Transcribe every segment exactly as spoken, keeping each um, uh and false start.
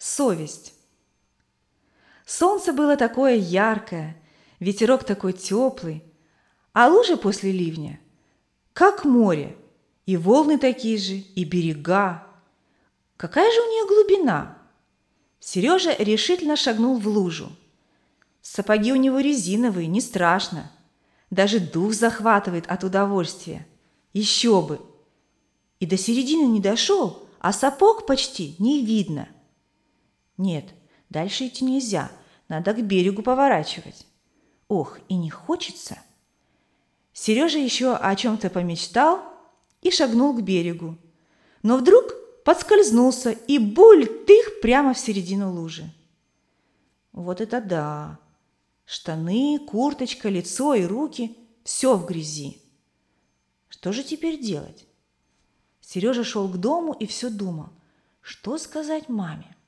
Совесть. Солнце было такое яркое, ветерок такой теплый, а лужи после ливня, как море, и волны такие же, и берега. Какая же у нее глубина? Сережа решительно шагнул в лужу. Сапоги у него резиновые, не страшно. Даже дух захватывает от удовольствия. Еще бы! И до середины не дошел, а сапог почти не видно. Нет, дальше идти нельзя, надо к берегу поворачивать. Ох, и не хочется. Сережа еще о чем-то помечтал и шагнул к берегу. Но вдруг подскользнулся и буль-тых прямо в середину лужи. Вот это да! Штаны, курточка, лицо и руки – все в грязи. Что же теперь делать? Сережа шел к дому и все думал, что сказать маме.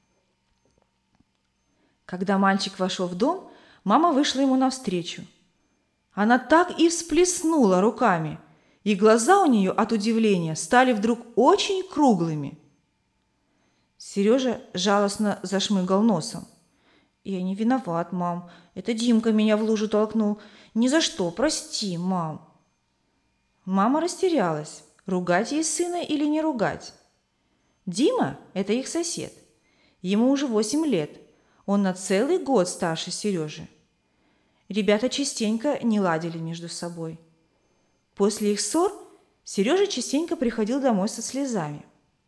Когда мальчик вошел в дом, мама вышла ему навстречу. Она так и всплеснула руками, и глаза у нее от удивления стали вдруг очень круглыми. Сережа жалостно зашмыгал носом. «Я не виноват, мам. Это Димка меня в лужу толкнул. Ни за что, прости, мам». Мама растерялась, ругать ей сына или не ругать. Дима – это их сосед. Ему уже восемь лет. Он на целый год старше Сережи. Ребята частенько не ладили между собой. После их ссор Сережа частенько приходил домой со слезами.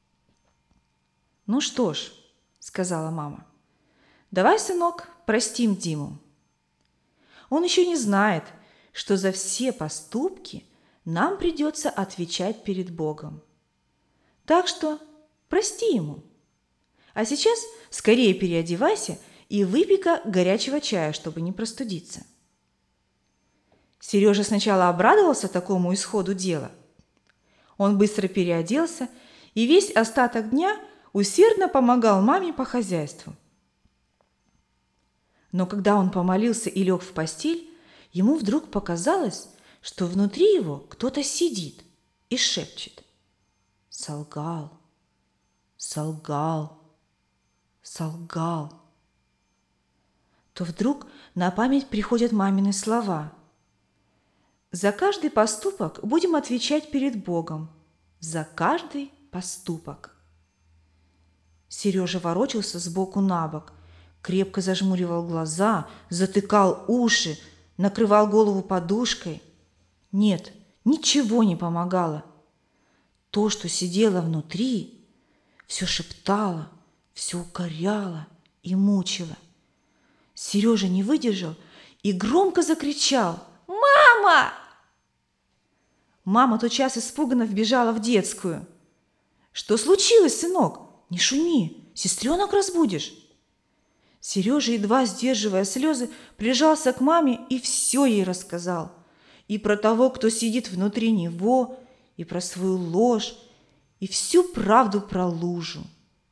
«Ну что ж», – сказала мама, – «давай, сынок, простим Диму. Он еще не знает, что за все поступки нам придется отвечать перед Богом. Так что прости ему. А сейчас скорее переодевайся и выпей-ка горячего чая, чтобы не простудиться». Сережа сначала обрадовался такому исходу дела. Он быстро переоделся и весь остаток дня усердно помогал маме по хозяйству. Но когда он помолился и лег в постель, ему вдруг показалось, что внутри его кто-то сидит и шепчет: «Солгал, солгал, солгал». То вдруг на память приходят мамины слова: «За каждый поступок будем отвечать перед Богом. За каждый поступок». Сережа ворочался сбоку на бок, крепко зажмуривал глаза, затыкал уши, накрывал голову подушкой. Нет, ничего не помогало. То, что сидело внутри, все шептало, все укоряло и мучило. Сережа не выдержал и громко закричал: «Мама!» Мама тотчас испуганно вбежала в детскую. «Что случилось, сынок? Не шуми, сестренок разбудишь». Сережа, едва сдерживая слезы, прижался к маме и все ей рассказал. И про того, кто сидит внутри него, и про свою ложь, и всю правду про лужу.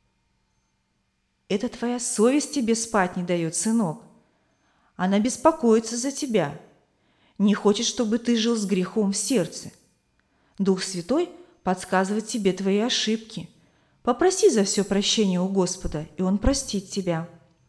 «Это твоя совесть тебе спать не дает, сынок. Она беспокоится за тебя. Не хочет, чтобы ты жил с грехом в сердце. Дух Святой подсказывает тебе твои ошибки. Попроси за все прощения у Господа, и Он простит тебя».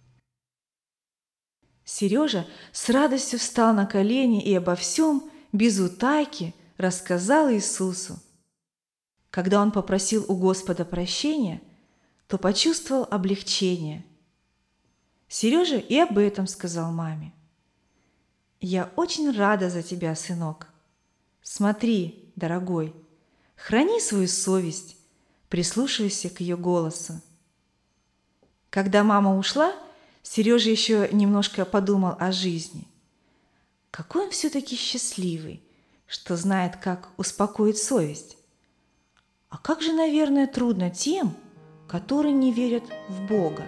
Сережа с радостью встал на колени и обо всем, без утайки, рассказал Иисусу. Когда он попросил у Господа прощения, то почувствовал облегчение. Сережа и об этом сказал маме. «Я очень рада за тебя, сынок. Смотри, дорогой, храни свою совесть, прислушивайся к ее голосу». Когда мама ушла, Сережа еще немножко подумал о жизни. Какой он все-таки счастливый, что знает, как успокоить совесть. А как же, наверное, трудно тем, которые не верят в Бога.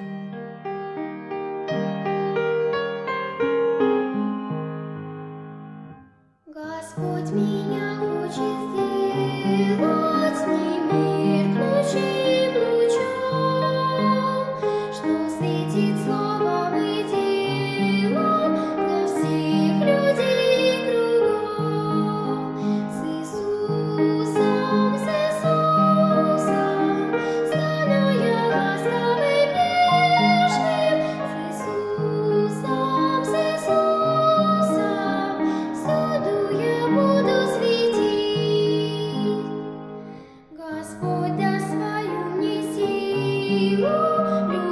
Господь меня учит сделать с ним мир ключим лучом, что светит словом и делом для всех людей кругом. С Иисусом, с Иисусом стану я ласковой силу